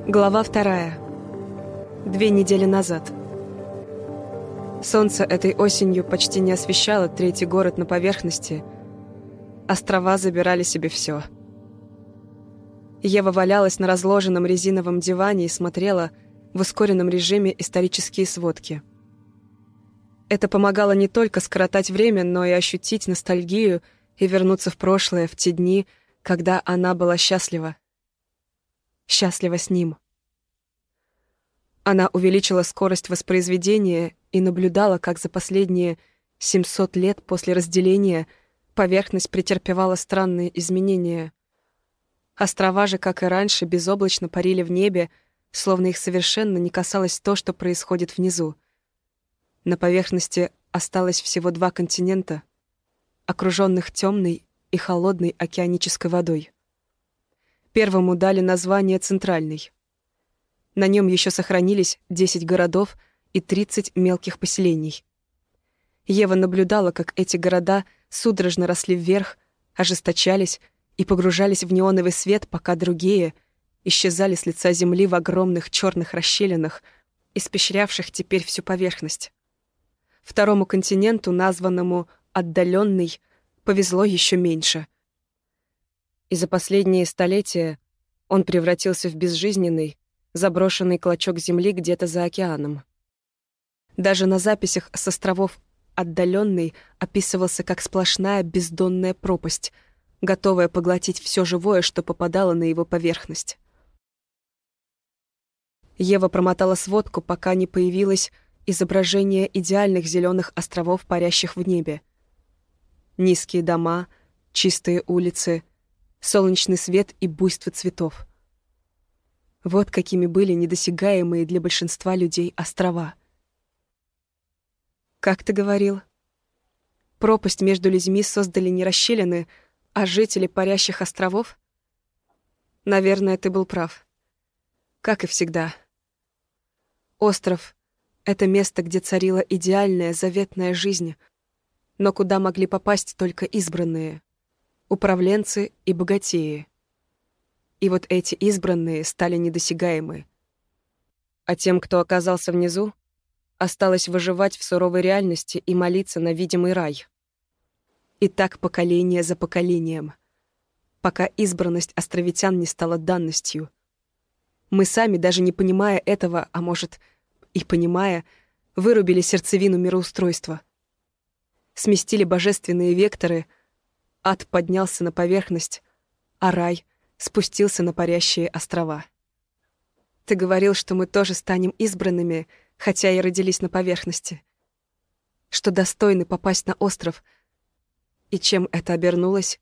Глава 2. 2 недели назад. Солнце этой осенью почти не освещало третий город на поверхности. Острова забирали себе все. Ева валялась на разложенном резиновом диване и смотрела в ускоренном режиме исторические сводки. Это помогало не только скоротать время, но и ощутить ностальгию и вернуться в прошлое, в те дни, когда она была счастлива. Счастлива с ним. Она увеличила скорость воспроизведения и наблюдала, как за последние 700 лет после разделения поверхность претерпевала странные изменения. Острова же, как и раньше, безоблачно парили в небе, словно их совершенно не касалось то, что происходит внизу. На поверхности осталось всего 2 континента, окруженных темной и холодной океанической водой. Первому дали название «Центральный». На нем еще сохранились 10 городов и 30 мелких поселений. Ева наблюдала, как эти города судорожно росли вверх, ожесточались и погружались в неоновый свет, пока другие исчезали с лица земли в огромных черных расщелинах, испещрявших теперь всю поверхность. Второму континенту, названному «Отдаленный», повезло еще меньше. И за последние столетия он превратился в безжизненный, заброшенный клочок земли где-то за океаном. Даже на записях с островов «Отдаленный» описывался как сплошная бездонная пропасть, готовая поглотить все живое, что попадало на его поверхность. Ева промотала сводку, пока не появилось изображение идеальных зеленых островов, парящих в небе. Низкие дома, чистые улицы, солнечный свет и буйство цветов. Вот какими были недосягаемые для большинства людей острова. Как ты говорил? Пропасть между людьми создали не расщелины, а жители парящих островов? Наверное, ты был прав. Как и всегда. Остров — это место, где царила идеальная, заветная жизнь, но куда могли попасть только избранные, управленцы и богатеи. И вот эти избранные стали недосягаемы. А тем, кто оказался внизу, осталось выживать в суровой реальности и молиться на видимый рай. И так поколение за поколением, пока избранность островитян не стала данностью. Мы сами, даже не понимая этого, а может, и понимая, вырубили сердцевину мироустройства. Сместили божественные векторы, ад поднялся на поверхность, а рай спустился на парящие острова. Ты говорил, что мы тоже станем избранными, хотя и родились на поверхности, что достойны попасть на остров. И чем это обернулось?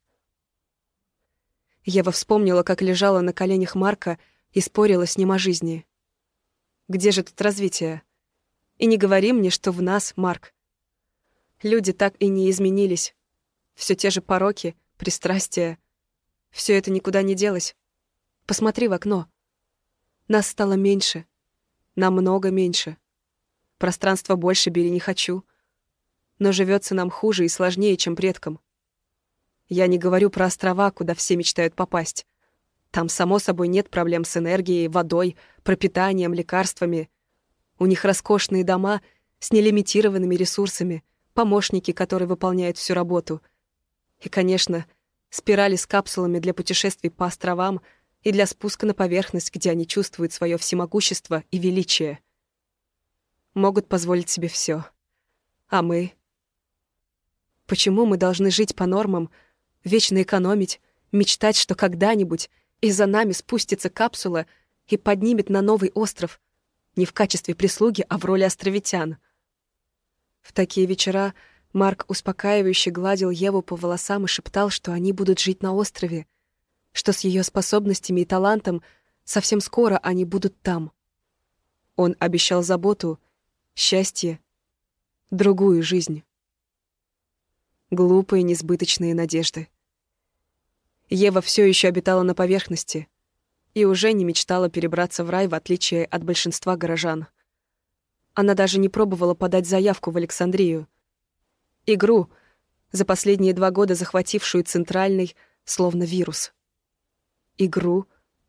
Ева вспомнила, как лежала на коленях Марка и спорила с ним о жизни. Где же тут развитие? И не говори мне, что в нас, Марк. Люди так и не изменились. Все те же пороки, пристрастия. Все это никуда не делось. Посмотри в окно. Нас стало меньше. Намного меньше. Пространства больше бери не хочу. Но живется нам хуже и сложнее, чем предкам. Я не говорю про острова, куда все мечтают попасть. Там, само собой, нет проблем с энергией, водой, пропитанием, лекарствами. У них роскошные дома с нелимитированными ресурсами, помощники, которые выполняют всю работу. И, конечно, спирали с капсулами для путешествий по островам и для спуска на поверхность, где они чувствуют свое всемогущество и величие. Могут позволить себе все. А мы? Почему мы должны жить по нормам, вечно экономить, мечтать, что когда-нибудь и за нами спустится капсула и поднимет на новый остров, не в качестве прислуги, а в роли островитян? В такие вечера Марк успокаивающе гладил Еву по волосам и шептал, что они будут жить на острове, что с ее способностями и талантом совсем скоро они будут там. Он обещал заботу, счастье, другую жизнь. Глупые, несбыточные надежды. Ева все еще обитала на поверхности и уже не мечтала перебраться в рай, в отличие от большинства горожан. Она даже не пробовала подать заявку в Александрию. Игру, за последние 2 года захватившую Центральный, словно вирус. Игру,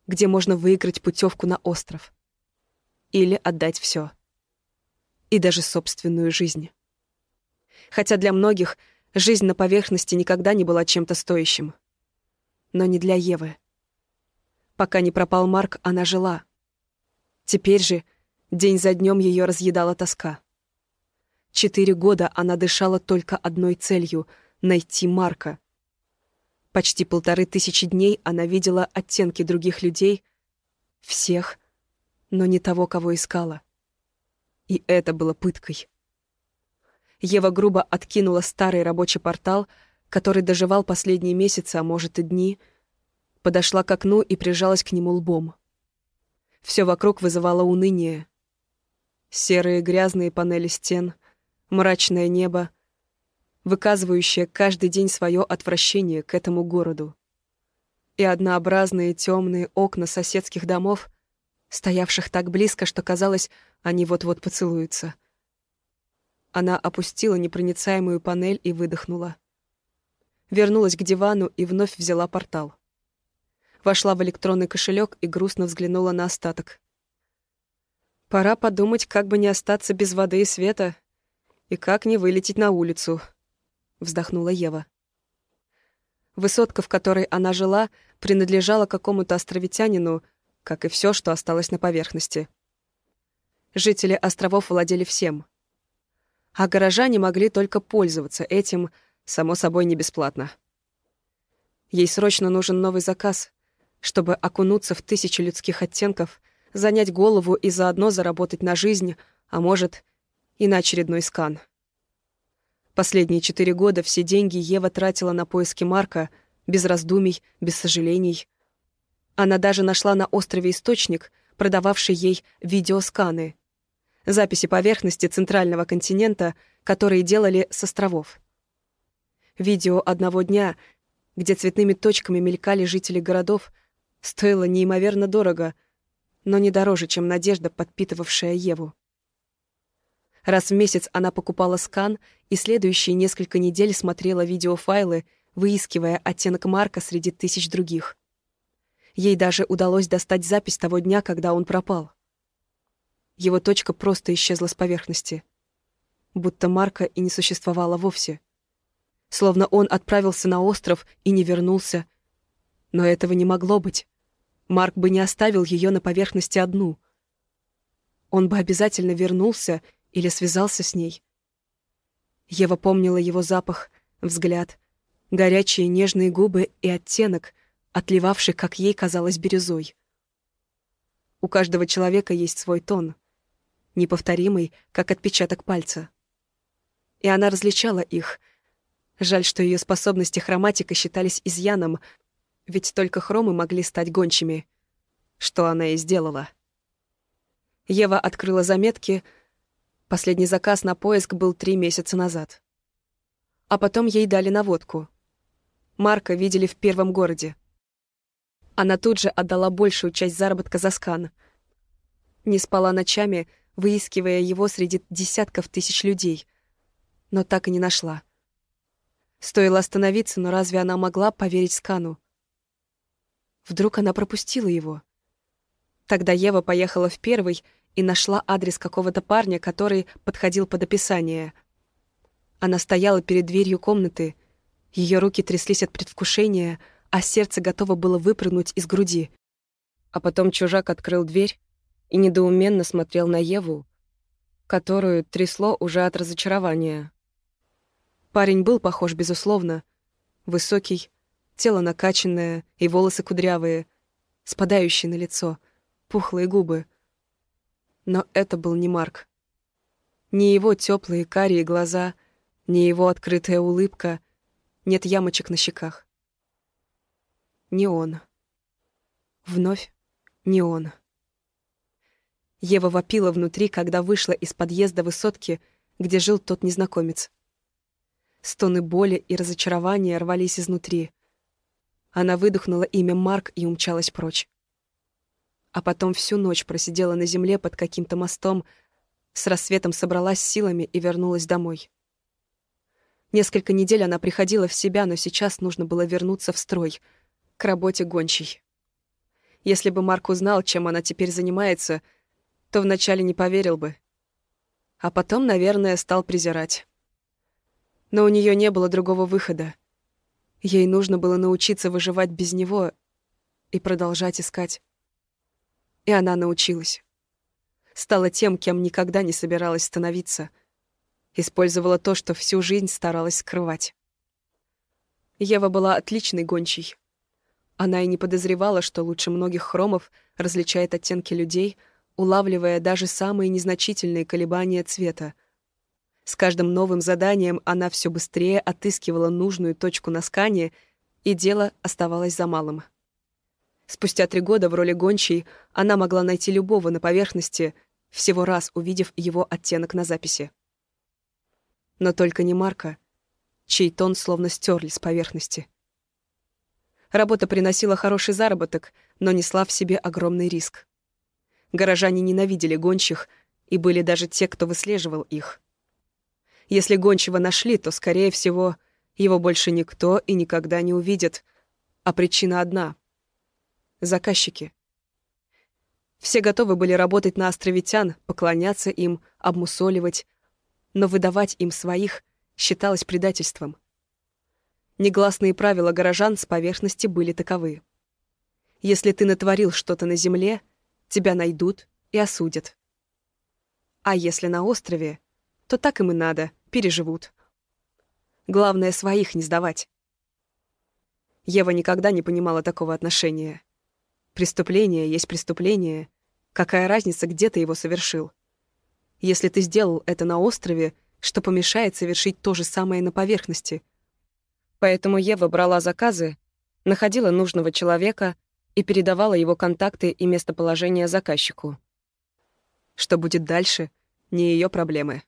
где можно выиграть путевку на остров. Или отдать все. И даже собственную жизнь. Хотя для многих жизнь на поверхности никогда не была чем-то стоящим. Но не для Евы. Пока не пропал Марк, она жила. Теперь же день за днем ее разъедала тоска. 4 года она дышала только одной целью — найти Марка. Почти 1500 дней она видела оттенки других людей, всех, но не того, кого искала. И это было пыткой. Ева грубо откинула старый рабочий портал, который доживал последние месяцы, а может и дни, подошла к окну и прижалась к нему лбом. Все вокруг вызывало уныние. Серые грязные панели стен, мрачное небо, выказывающее каждый день свое отвращение к этому городу. И однообразные темные окна соседских домов, стоявших так близко, что казалось, они вот-вот поцелуются. Она опустила непроницаемую панель и выдохнула. Вернулась к дивану и вновь взяла портал. Вошла в электронный кошелек и грустно взглянула на остаток. Пора подумать, как бы не остаться без воды и света, и как не вылететь на улицу, вздохнула Ева. Высотка, в которой она жила, принадлежала какому-то островитянину, как и все, что осталось на поверхности. Жители островов владели всем. А горожане могли только пользоваться этим, само собой, не бесплатно. Ей срочно нужен новый заказ, чтобы окунуться в 1000 людских оттенков, занять голову и заодно заработать на жизнь, а может, и на очередной скан. Последние 4 года все деньги Ева тратила на поиски Марка, без раздумий, без сожалений. Она даже нашла на острове источник, продававший ей видеосканы, записи поверхности центрального континента, которые делали с островов. Видео одного дня, где цветными точками мелькали жители городов, стоило неимоверно дорого, но не дороже, чем надежда, подпитывавшая Еву. Раз в месяц она покупала скан и следующие несколько недель смотрела видеофайлы, выискивая оттенок Марка среди тысяч других. Ей даже удалось достать запись того дня, когда он пропал. Его точка просто исчезла с поверхности. Будто Марка и не существовало вовсе. Словно он отправился на остров и не вернулся. Но этого не могло быть. Марк бы не оставил ее на поверхности одну. Он бы обязательно вернулся или связался с ней. Ева помнила его запах, взгляд, горячие нежные губы и оттенок, отливавший, как ей казалось, бирюзой. У каждого человека есть свой тон, неповторимый, как отпечаток пальца. И она различала их. Жаль, что ее способности хроматика считались изъяном, ведь только хромы могли стать гончими, что она и сделала. Ева открыла заметки. Последний заказ на поиск был 3 месяца назад. А потом ей дали наводку. Марка видели в первом городе. Она тут же отдала большую часть заработка за скан. Не спала ночами, выискивая его среди десятков тысяч людей, но так и не нашла. Стоило остановиться, но разве она могла поверить скану? Вдруг она пропустила его? Тогда Ева поехала в первый и нашла адрес какого-то парня, который подходил под описание. Она стояла перед дверью комнаты, ее руки тряслись от предвкушения, а сердце готово было выпрыгнуть из груди. А потом чужак открыл дверь и недоуменно смотрел на Еву, которую трясло уже от разочарования. Парень был похож, безусловно. Высокий, тело накачанное и волосы кудрявые, спадающие на лицо, пухлые губы. Но это был не Марк. Ни его теплые карие глаза, ни его открытая улыбка, нет ямочек на щеках. Не он. Вновь не он. Ева вопила внутри, когда вышла из подъезда высотки, где жил тот незнакомец. Стоны боли и разочарования рвались изнутри. Она выдохнула имя Марк и умчалась прочь. А потом всю ночь просидела на земле под каким-то мостом, с рассветом собралась силами и вернулась домой. Несколько недель она приходила в себя, но сейчас нужно было вернуться в строй, к работе гончей. Если бы Марк узнал, чем она теперь занимается, то вначале не поверил бы. А потом, наверное, стал презирать. Но у нее не было другого выхода. Ей нужно было научиться выживать без него и продолжать искать. И она научилась. Стала тем, кем никогда не собиралась становиться. Использовала то, что всю жизнь старалась скрывать. Ева была отличной гончей. Она и не подозревала, что лучше многих хромов различает оттенки людей, улавливая даже самые незначительные колебания цвета. С каждым новым заданием она все быстрее отыскивала нужную точку на скане, и дело оставалось за малым. Спустя 3 года в роли гончей она могла найти любого на поверхности, всего раз увидев его оттенок на записи. Но только не Марка, чей тон словно стерли с поверхности. Работа приносила хороший заработок, но несла в себе огромный риск. Горожане ненавидели гончих, и были даже те, кто выслеживал их. Если гончего нашли, то, скорее всего, его больше никто и никогда не увидит, а причина одна — заказчики. Все готовы были работать на островитян, поклоняться им, обмусоливать, но выдавать им своих считалось предательством. Негласные правила горожан с поверхности были таковы. Если ты натворил что-то на земле, тебя найдут и осудят. А если на острове, то так им и надо, переживут. Главное, своих не сдавать. Ева никогда не понимала такого отношения. Преступление есть преступление. Какая разница, где ты его совершил? Если ты сделал это на острове, что помешает совершить то же самое на поверхности? Поэтому Ева брала заказы, находила нужного человека и передавала его контакты и местоположение заказчику. Что будет дальше — не ее проблемы.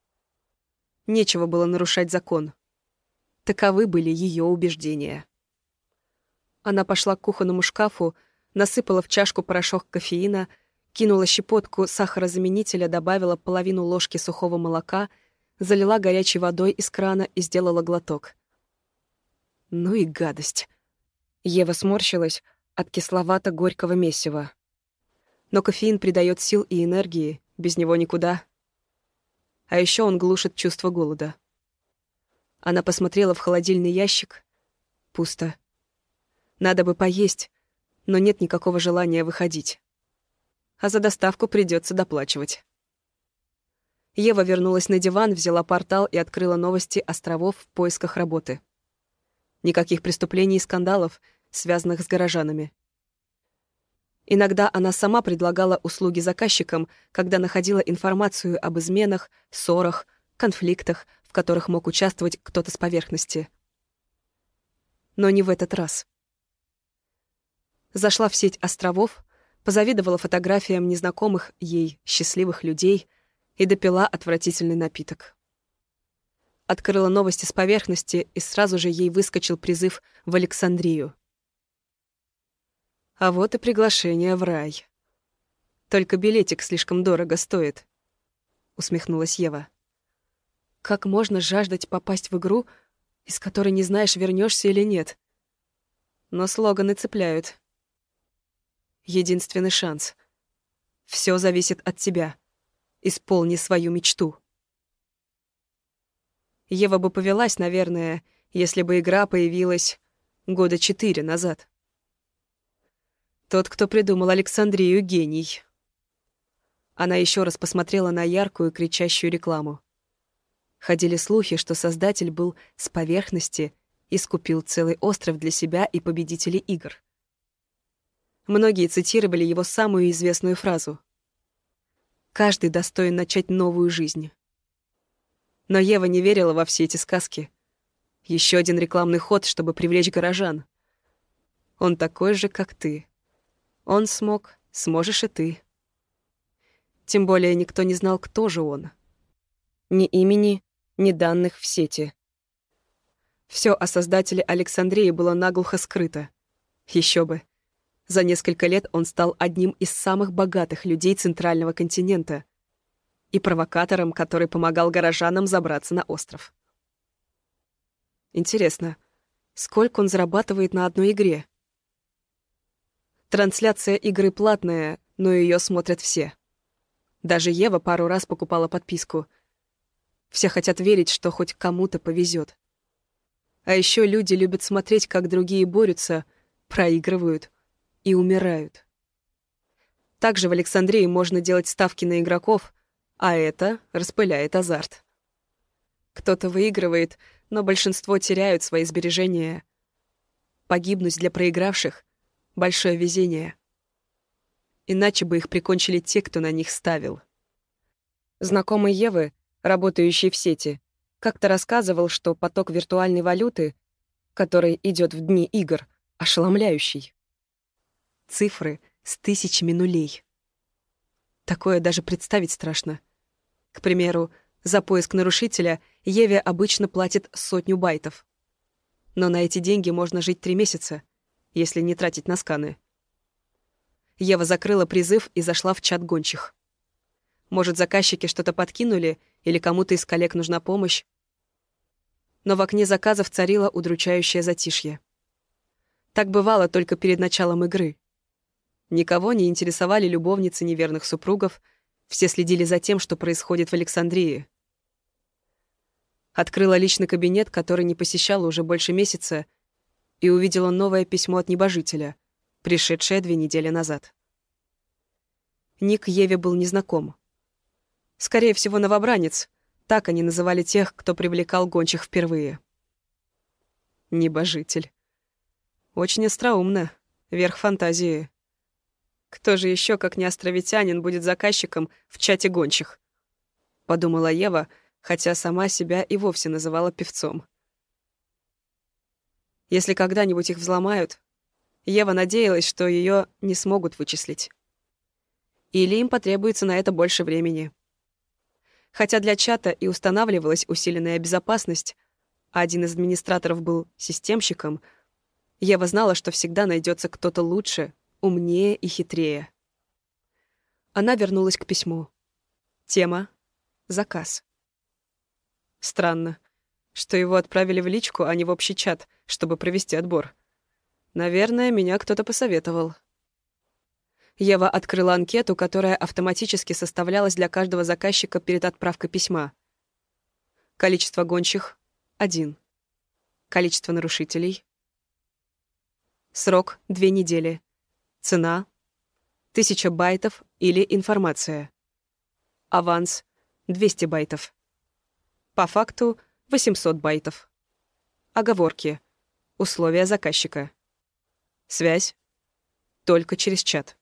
Нечего было нарушать закон. Таковы были ее убеждения. Она пошла к кухонному шкафу, насыпала в чашку порошок кофеина, кинула щепотку сахарозаменителя, добавила половину ложки сухого молока, залила горячей водой из крана и сделала глоток. Ну и гадость. Ева сморщилась от кисловато-горького месива. Но кофеин придает сил и энергии, без него никуда. А еще он глушит чувство голода. Она посмотрела в холодильный ящик. Пусто. Надо бы поесть, но нет никакого желания выходить. А за доставку придется доплачивать. Ева вернулась на диван, взяла портал и открыла новости островов в поисках работы. Никаких преступлений и скандалов, связанных с горожанами. Иногда она сама предлагала услуги заказчикам, когда находила информацию об изменах, ссорах, конфликтах, в которых мог участвовать кто-то с поверхности. Но не в этот раз. Зашла в сеть островов, позавидовала фотографиям незнакомых ей счастливых людей и допила отвратительный напиток. Открыла новости с поверхности, и сразу же ей выскочил призыв в Александрию. А вот и приглашение в рай. Только билетик слишком дорого стоит, усмехнулась Ева. Как можно жаждать попасть в игру, из которой не знаешь, вернешься или нет? Но слоганы цепляют. Единственный шанс. Все зависит от тебя. Исполни свою мечту. Ева бы повелась, наверное, если бы игра появилась 4 года назад. Тот, кто придумал Александрию, гений. Она еще раз посмотрела на яркую, кричащую рекламу. Ходили слухи, что создатель был с поверхности и скупил целый остров для себя и победителей игр. Многие цитировали его самую известную фразу: «Каждый достоин начать новую жизнь». Но Ева не верила во все эти сказки. Еще один рекламный ход, чтобы привлечь горожан. Он такой же, как ты. Он смог, сможешь и ты. Тем более никто не знал, кто же он. Ни имени, ни данных в сети. Все о создателе Александрии было наглухо скрыто. Еще бы. За несколько лет он стал одним из самых богатых людей Центрального континента и провокатором, который помогал горожанам забраться на остров. Интересно, сколько он зарабатывает на одной игре? Трансляция игры платная, но ее смотрят все. Даже Ева пару раз покупала подписку. Все хотят верить, что хоть кому-то повезет. А еще люди любят смотреть, как другие борются, проигрывают и умирают. Также в Александрии можно делать ставки на игроков, а это распыляет азарт. Кто-то выигрывает, но большинство теряют свои сбережения. Погибнуть для проигравших — большое везение. Иначе бы их прикончили те, кто на них ставил. Знакомый Евы, работающий в сети, как-то рассказывал, что поток виртуальной валюты, который идет в дни игр, ошеломляющий. Цифры с тысячами нулей. Такое даже представить страшно. К примеру, за поиск нарушителя Еве обычно платят 100 байтов. Но на эти деньги можно жить 3 месяца, если не тратить на сканы. Ева закрыла призыв и зашла в чат гончих. Может, заказчики что-то подкинули или кому-то из коллег нужна помощь? Но в окне заказов царило удручающее затишье. Так бывало только перед началом игры. Никого не интересовали любовницы неверных супругов, все следили за тем, что происходит в Александрии. Открыла личный кабинет, который не посещала уже больше месяца, и увидела новое письмо от небожителя, пришедшее 2 недели назад. Ник Еве был незнаком. Скорее всего, новобранец. Так они называли тех, кто привлекал гончих впервые. Небожитель. Очень остроумно. Верх фантазии. Кто же еще, как не островитянин, будет заказчиком в чате гончих? Подумала Ева, хотя сама себя и вовсе называла певцом. Если когда-нибудь их взломают, Ева надеялась, что ее не смогут вычислить. Или им потребуется на это больше времени. Хотя для чата и устанавливалась усиленная безопасность, а один из администраторов был системщиком, Ева знала, что всегда найдется кто-то лучше, умнее и хитрее. Она вернулась к письму. Тема — заказ. Странно, что его отправили в личку, а не в общий чат, чтобы провести отбор. Наверное, меня кто-то посоветовал. Ева открыла анкету, которая автоматически составлялась для каждого заказчика перед отправкой письма. Количество гончих — 1. Количество нарушителей. Срок — 2 недели. Цена — 1000 байтов или информация. Аванс — 200 байтов. По факту — 800 байтов. Оговорки. Условия заказчика. Связь — только через чат.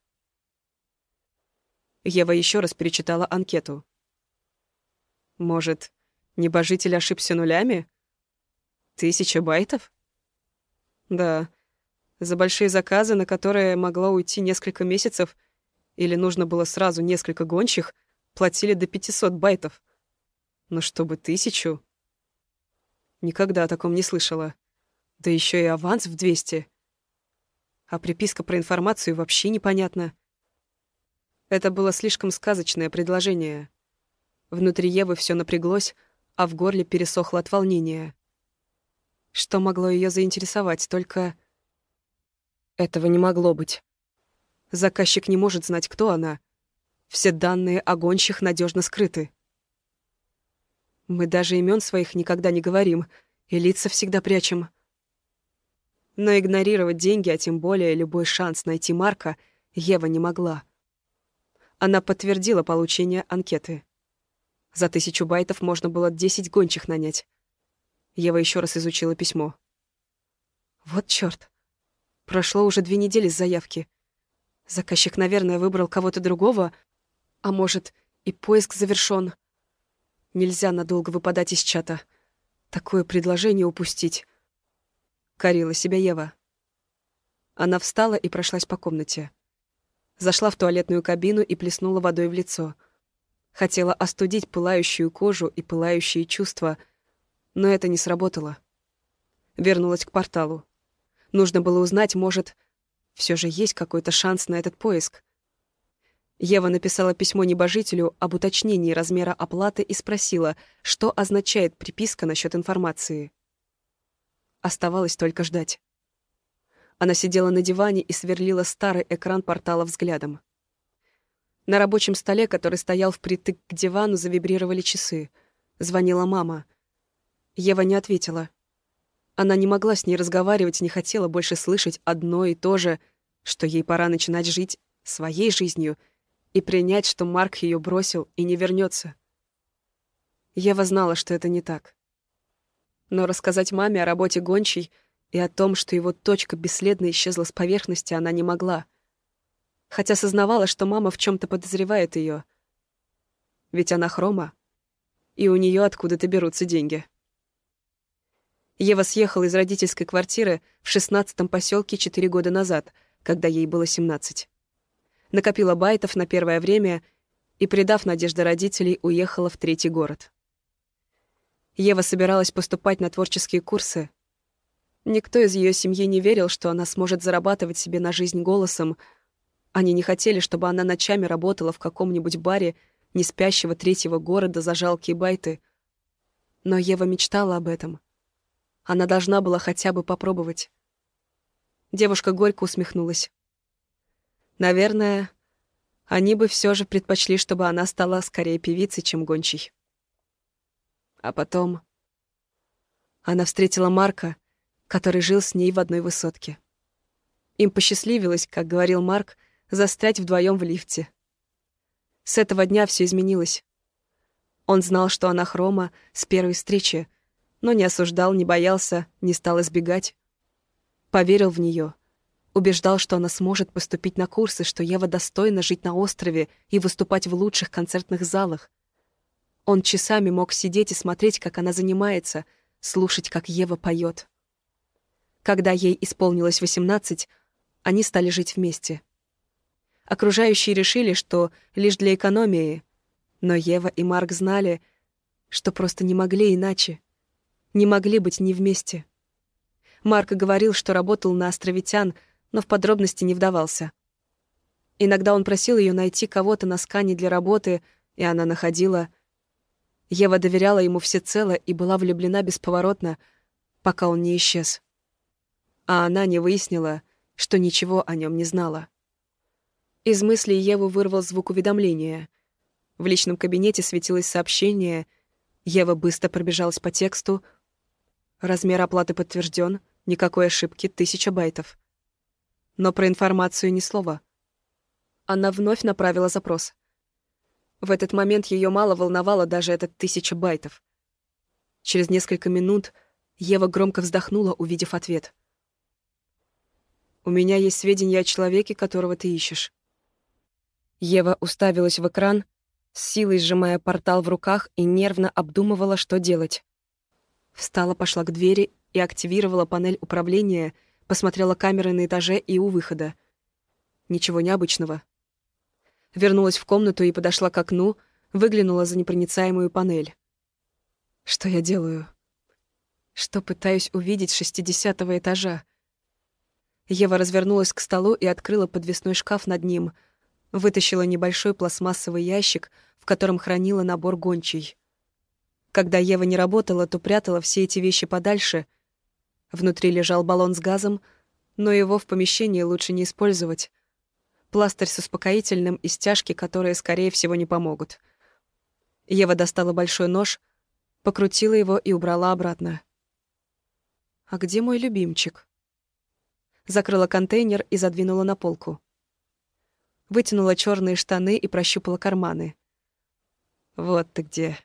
Ева еще раз перечитала анкету. Может, небожитель ошибся нулями? 1000 байтов? Да, за большие заказы, на которые могло уйти несколько месяцев, или нужно было сразу несколько гончих, платили до 500 байтов. Но чтобы 1000? Никогда о таком не слышала. Да еще и аванс в 200. А приписка про информацию вообще непонятна. Это было слишком сказочное предложение. Внутри Евы все напряглось, а в горле пересохло от волнения. Что могло ее заинтересовать? Только этого не могло быть. Заказчик не может знать, кто она. Все данные о гонщих надежно скрыты. Мы даже имен своих никогда не говорим, и лица всегда прячем. Но игнорировать деньги, а тем более любой шанс найти Марка, Ева не могла. Она подтвердила получение анкеты. За 1000 байтов можно было 10 гончих нанять. Ева еще раз изучила письмо. Вот чёрт. Прошло уже 2 недели с заявки. Заказчик, наверное, выбрал кого-то другого, а может, и поиск завершён. Нельзя надолго выпадать из чата. Такое предложение упустить. Корила себя Ева. Она встала и прошлась по комнате. Зашла в туалетную кабину и плеснула водой в лицо. Хотела остудить пылающую кожу и пылающие чувства, но это не сработало. Вернулась к порталу. Нужно было узнать, может, все же есть какой-то шанс на этот поиск. Ева написала письмо небожителю об уточнении размера оплаты и спросила, что означает приписка насчет информации. Оставалось только ждать. Она сидела на диване и сверлила старый экран портала взглядом. На рабочем столе, который стоял впритык к дивану, завибрировали часы. Звонила мама. Ева не ответила. Она не могла с ней разговаривать, не хотела больше слышать одно и то же, что ей пора начинать жить своей жизнью и принять, что Марк ее бросил и не вернется. Ева знала, что это не так. Но рассказать маме о работе гончей и о том, что его точка бесследно исчезла с поверхности, она не могла. Хотя сознавала, что мама в чем-то подозревает ее. Ведь она хрома, и у нее откуда-то берутся деньги. Ева съехала из родительской квартиры в 16-м поселке 4 года назад, когда ей было 17. Накопила байтов на первое время и, предав надежды родителей, уехала в 3-й город. Ева собиралась поступать на творческие курсы. Никто из ее семьи не верил, что она сможет зарабатывать себе на жизнь голосом. Они не хотели, чтобы она ночами работала в каком-нибудь баре неспящего 3-го города за жалкие байты. Но Ева мечтала об этом. Она должна была хотя бы попробовать. Девушка горько усмехнулась. Наверное, они бы все же предпочли, чтобы она стала скорее певицей, чем гончей. А потом она встретила Марка, который жил с ней в одной высотке. Им посчастливилось, как говорил Марк, застрять вдвоем в лифте. С этого дня все изменилось. Он знал, что она хрома с первой встречи, но не осуждал, не боялся, не стал избегать. Поверил в нее, убеждал, что она сможет поступить на курсы, что Ева достойна жить на острове и выступать в лучших концертных залах. Он часами мог сидеть и смотреть, как она занимается, слушать, как Ева поет. Когда ей исполнилось 18, они стали жить вместе. Окружающие решили, что лишь для экономии, но Ева и Марк знали, что просто не могли иначе. Не могли быть не вместе. Марк говорил, что работал на островитян, но в подробности не вдавался. Иногда он просил ее найти кого-то на скане для работы, и она находила. Ева доверяла ему всецело и была влюблена бесповоротно, пока он не исчез. А она не выяснила, что ничего о нем не знала. Из мыслей Еву вырвал звук уведомления. В личном кабинете светилось сообщение. Ева быстро пробежалась по тексту. Размер оплаты подтвержден, никакой ошибки, 1000 байтов. Но про информацию ни слова. Она вновь направила запрос. В этот момент ее мало волновало даже этот 1000 байтов. Через несколько минут Ева громко вздохнула, увидев ответ. «У меня есть сведения о человеке, которого ты ищешь». Ева уставилась в экран, с силой сжимая портал в руках и нервно обдумывала, что делать. Встала, пошла к двери и активировала панель управления, посмотрела камеры на этаже и у выхода. Ничего необычного. Вернулась в комнату и подошла к окну, выглянула за непроницаемую панель. Что я делаю? Что пытаюсь увидеть с 60-го этажа? Ева развернулась к столу и открыла подвесной шкаф над ним, вытащила небольшой пластмассовый ящик, в котором хранила набор гончей. Когда Ева не работала, то прятала все эти вещи подальше. Внутри лежал баллон с газом, но его в помещении лучше не использовать. Пластырь с успокоительным и стяжки, которые, скорее всего, не помогут. Ева достала большой нож, покрутила его и убрала обратно. «А где мой любимчик?» Закрыла контейнер и задвинула на полку. Вытянула черные штаны и прощупала карманы. «Вот ты где».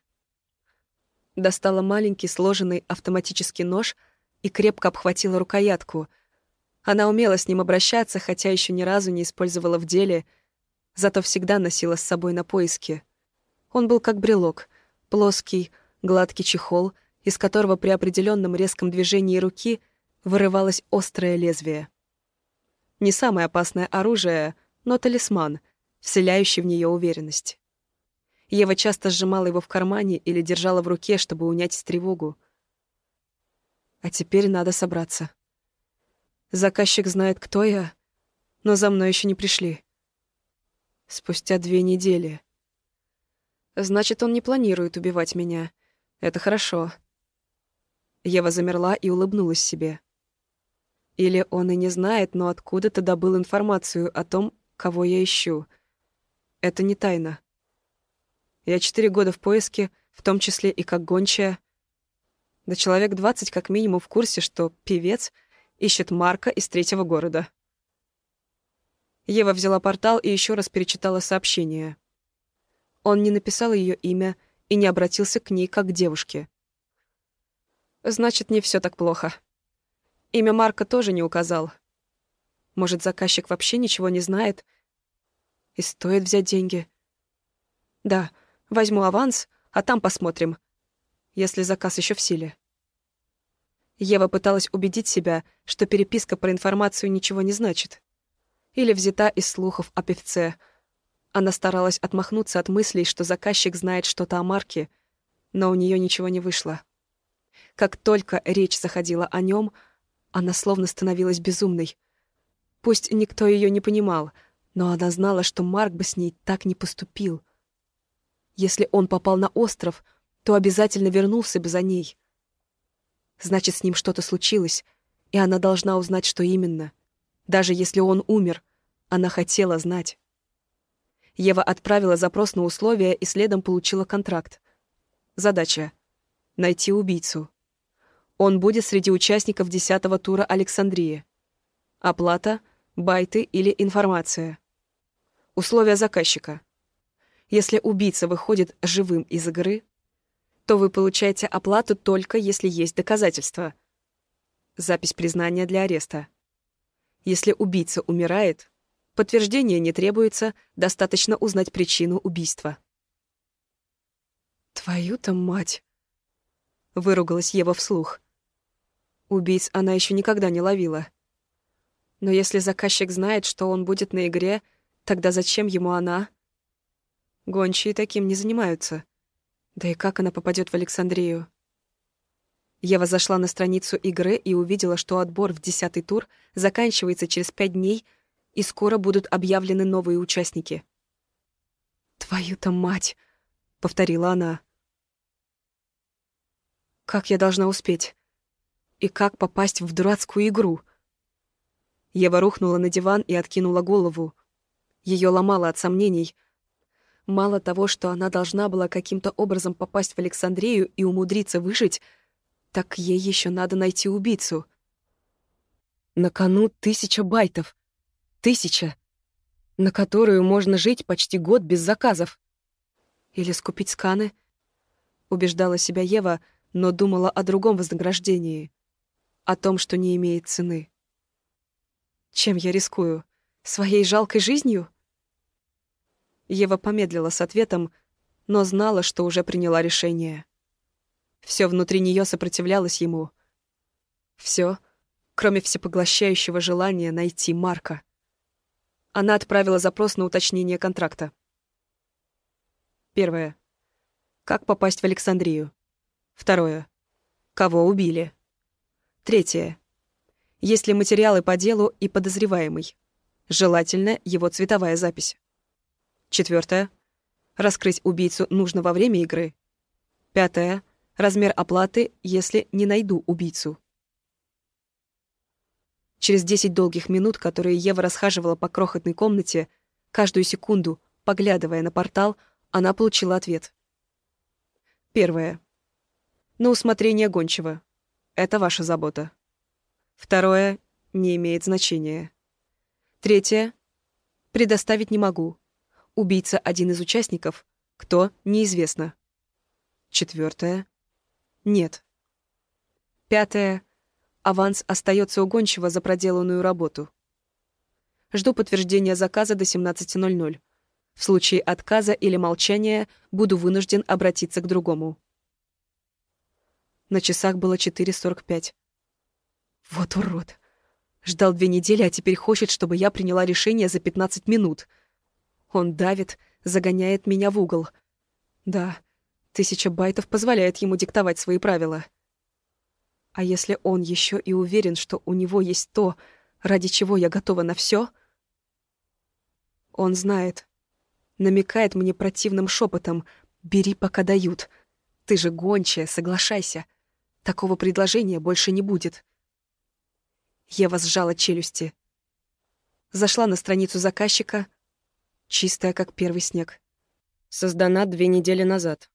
Достала маленький сложенный автоматический нож и крепко обхватила рукоятку. Она умела с ним обращаться, хотя еще ни разу не использовала в деле, зато всегда носила с собой на пояске. Он был как брелок, плоский, гладкий чехол, из которого при определенном резком движении руки вырывалось острое лезвие. Не самое опасное оружие, но талисман, вселяющий в нее уверенность. Ева часто сжимала его в кармане или держала в руке, чтобы унять тревогу. А теперь надо собраться. Заказчик знает, кто я, но за мной еще не пришли. Спустя 2 недели. Значит, он не планирует убивать меня. Это хорошо. Ева замерла и улыбнулась себе. Или он и не знает, но откуда-то добыл информацию о том, кого я ищу. Это не тайна. Я 4 года в поиске, в том числе и как гончая. Да человек 20 как минимум в курсе, что певец ищет Марка из 3-го города. Ева взяла портал и еще раз перечитала сообщение. Он не написал ее имя и не обратился к ней как к девушке. Значит, не все так плохо. Имя Марка тоже не указал. Может, заказчик вообще ничего не знает и стоит взять деньги? Да, возьму аванс, а там посмотрим, если заказ еще в силе. Ева пыталась убедить себя, что переписка про информацию ничего не значит. Или взята из слухов о певце. Она старалась отмахнуться от мыслей, что заказчик знает что-то о Марке, но у нее ничего не вышло. Как только речь заходила о нем, она словно становилась безумной. Пусть никто ее не понимал, но она знала, что Марк бы с ней так не поступил. Если он попал на остров, то обязательно вернулся бы за ней. Значит, с ним что-то случилось, и она должна узнать, что именно. Даже если он умер, она хотела знать. Ева отправила запрос на условия и следом получила контракт. Задача — найти убийцу. Он будет среди участников 10-го тура Александрии. Оплата, байты или информация. Условия заказчика. Если убийца выходит живым из игры, то вы получаете оплату только если есть доказательства. Запись признания для ареста. Если убийца умирает, подтверждение не требуется, достаточно узнать причину убийства. «Твою-то мать!» — выругалась Ева вслух. Убийц она еще никогда не ловила. Но если заказчик знает, что он будет на игре, тогда зачем ему она? Гончие таким не занимаются. Да и как она попадет в Александрию? Ева зашла на страницу игры и увидела, что отбор в 10-й тур заканчивается через 5 дней, и скоро будут объявлены новые участники. «Твою-то мать!» — повторила она. «Как я должна успеть? И как попасть в дурацкую игру?» Ева рухнула на диван и откинула голову. Ее ломало от сомнений. Мало того, что она должна была каким-то образом попасть в Александрию и умудриться выжить, так ей еще надо найти убийцу. На кону 1000 байтов. 1000, на которую можно жить почти год без заказов. Или скупить сканы, убеждала себя Ева, но думала о другом вознаграждении, о том, что не имеет цены. Чем я рискую? Своей жалкой жизнью? Ева помедлила с ответом, но знала, что уже приняла решение. Все внутри нее сопротивлялось ему. Все, кроме всепоглощающего желания найти Марка. Она отправила запрос на уточнение контракта. Первое. Как попасть в Александрию? Второе. Кого убили? Третье. Есть ли материалы по делу и подозреваемый? Желательно его цветовая запись. Четвертое. Раскрыть убийцу нужно во время игры. Пятое. Размер оплаты, если не найду убийцу. Через 10 долгих минут, которые Ева расхаживала по крохотной комнате, каждую секунду, поглядывая на портал, она получила ответ. Первое. На усмотрение гончего. Это ваша забота. Второе. Не имеет значения. Третье. Предоставить не могу. Убийца один из участников. Кто? Неизвестно. Четвертое. Нет. Пятое. Аванс остается у гончего за проделанную работу. Жду подтверждения заказа до 17:00. В случае отказа или молчания буду вынужден обратиться к другому. На часах было 4:45. Вот урод. Ждал 2 недели, а теперь хочет, чтобы я приняла решение за 15 минут. Он давит, загоняет меня в угол. Да, 1000 байтов позволяет ему диктовать свои правила. А если он еще и уверен, что у него есть то, ради чего я готова на все? Он знает. Намекает мне противным шепотом: «Бери, пока дают. Ты же гончая, соглашайся. Такого предложения больше не будет». Ева сжала челюсти. Зашла на страницу заказчика, чистая, как первый снег. Создана 2 недели назад.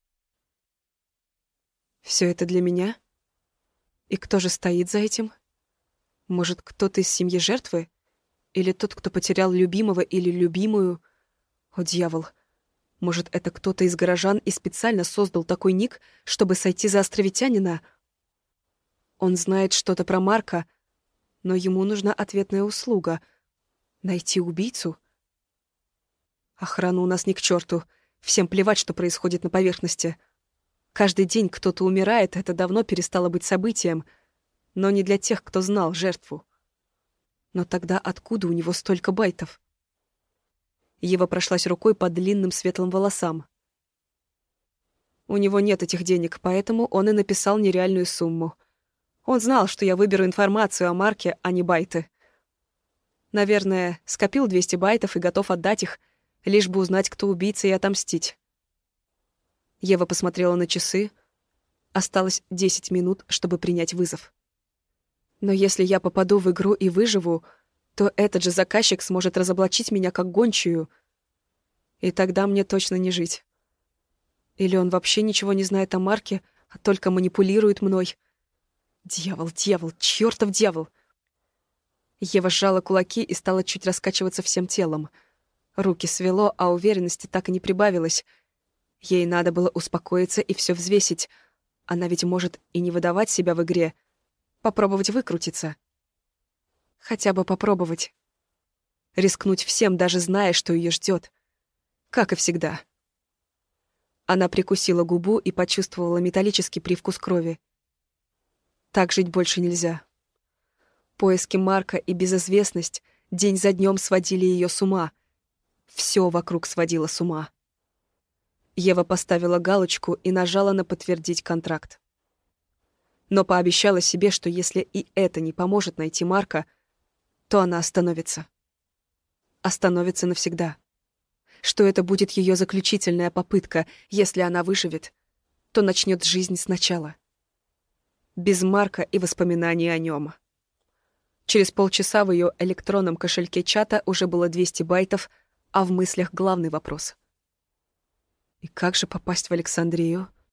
Все это для меня? И кто же стоит за этим? Может, кто-то из семьи жертвы? Или тот, кто потерял любимого или любимую? О, дьявол! Может, это кто-то из горожан и специально создал такой ник, чтобы сойти за островитянина? Он знает что-то про Марка, но ему нужна ответная услуга. Найти убийцу? Охрана у нас ни к черту. Всем плевать, что происходит на поверхности. Каждый день кто-то умирает, это давно перестало быть событием, но не для тех, кто знал жертву. Но тогда откуда у него столько байтов? Ева прошлась рукой по длинным светлым волосам. У него нет этих денег, поэтому он и написал нереальную сумму. Он знал, что я выберу информацию о Марке, а не байты. Наверное, скопил 200 байтов и готов отдать их, лишь бы узнать, кто убийца, и отомстить. Ева посмотрела на часы. Осталось 10 минут, чтобы принять вызов. Но если я попаду в игру и выживу, то этот же заказчик сможет разоблачить меня как гончую. И тогда мне точно не жить. Или он вообще ничего не знает о Марке, а только манипулирует мной. Дьявол, дьявол, чёртов дьявол! Ева сжала кулаки и стала чуть раскачиваться всем телом. Руки свело, а уверенности так и не прибавилось. Ей надо было успокоиться и все взвесить. Она ведь может и не выдавать себя в игре. Попробовать выкрутиться. Хотя бы попробовать. Рискнуть всем, даже зная, что ее ждет. Как и всегда. Она прикусила губу и почувствовала металлический привкус крови. Так жить больше нельзя. Поиски Марка и безызвестность день за днем сводили ее с ума. Все вокруг сводило с ума. Ева поставила галочку и нажала на «Подтвердить контракт». Но пообещала себе, что если и это не поможет найти Марка, то она остановится. Остановится навсегда. Что это будет ее заключительная попытка. Если она выживет, то начнет жизнь сначала. Без Марка и воспоминаний о нем. Через полчаса в ее электронном кошельке чата уже было 200 байтов, а в мыслях главный вопрос. И как же попасть в Александрию?